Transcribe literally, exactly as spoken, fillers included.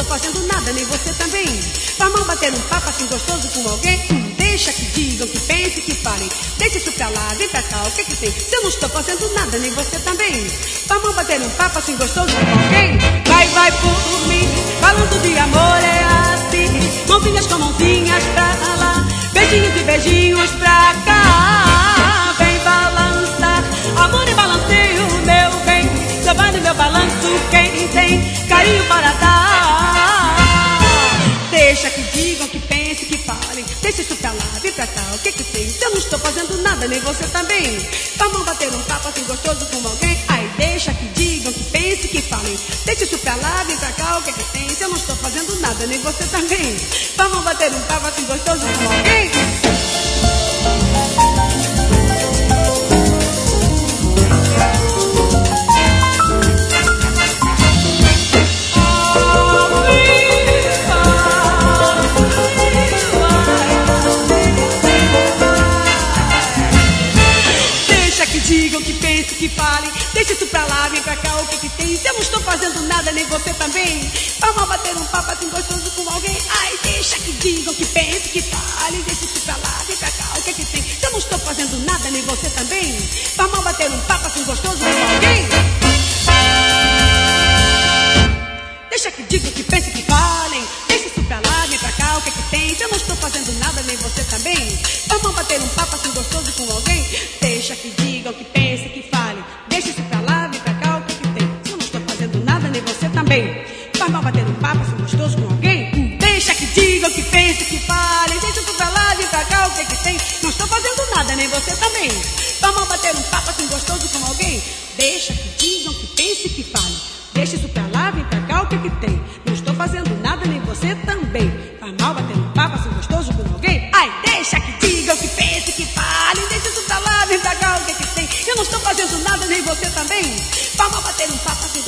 fazendo nada, nem você também. Faz mal bater um papo assim gostoso com alguém? Hum, deixa que digam, que pensem, que falem. Deixa isso pra lá, vem pra cá, o que que tem? Se eu não estou fazendo nada, nem você também. Faz mal bater um papo assim gostoso com alguém? Vai, vai por mim, falando de amor é assim. Mãozinhas com mãozinhas pra lá, beijinhos e beijinhos pra cá. Vem balançar, amor e balanceio, meu bem. Só vai no meu balanço quem tem carinho para dar. Deixa que digam, que pensem, que falem. Deixa isso pra lá, vem pra cá, o que que tem? Se eu não estou fazendo nada, nem você também. Vamos bater um papo assim gostoso com alguém? Ai, deixa que digam, que pensem, que falem. Deixa isso pra lá, vem pra cá, o que que tem? Se eu não estou fazendo nada, nem você também. Vamos bater um papo assim gostoso com alguém? Digam, que pensem, que falem. Deixa isso pra lá, vem pra cá, o que que tem? Se eu não estou fazendo nada, nem você também. Vamos bater um papo assim gostoso com alguém? Ai, deixa que digam, que pensem, que falem. Deixa isso pra lá, vem pra cá, o que que tem? Se eu não estou fazendo nada, nem você também. Vamos bater um papo assim gostoso com alguém? Deixa que digam, que pensem, que falem. Deixa isso pra lá, vem pra cá, o que que tem? Se eu não estou fazendo nada, nem você também. Vamos bater um papo assim gostoso com alguém? Deixa que digam, que pensem, que falem. Deixa isso pra lá, vem pra cá, o que que tem? Se eu não estou fazendo nada, nem você também. Faz mal bater um papo assim gostoso com alguém? Hum, deixa que digam, que pensem, que falem. Deixa isso pra lá, vem pra cá, o que que tem? Não estou fazendo nada, nem você também. Faz mal bater um papo assim gostoso com alguém? Deixa que digam, que pensem, que falem. Deixa isso pra lá, vem pra cá, o que que tem? Não estou fazendo nada, nem você também. Faz mal bater um papo assim gostoso com alguém? Ai, deixa que digam, que pensem, que falem. Deixa isso pra lá, vem pra cá, o que que tem? Eu não estou fazendo nada, nem você também. Vamos bater um papo assim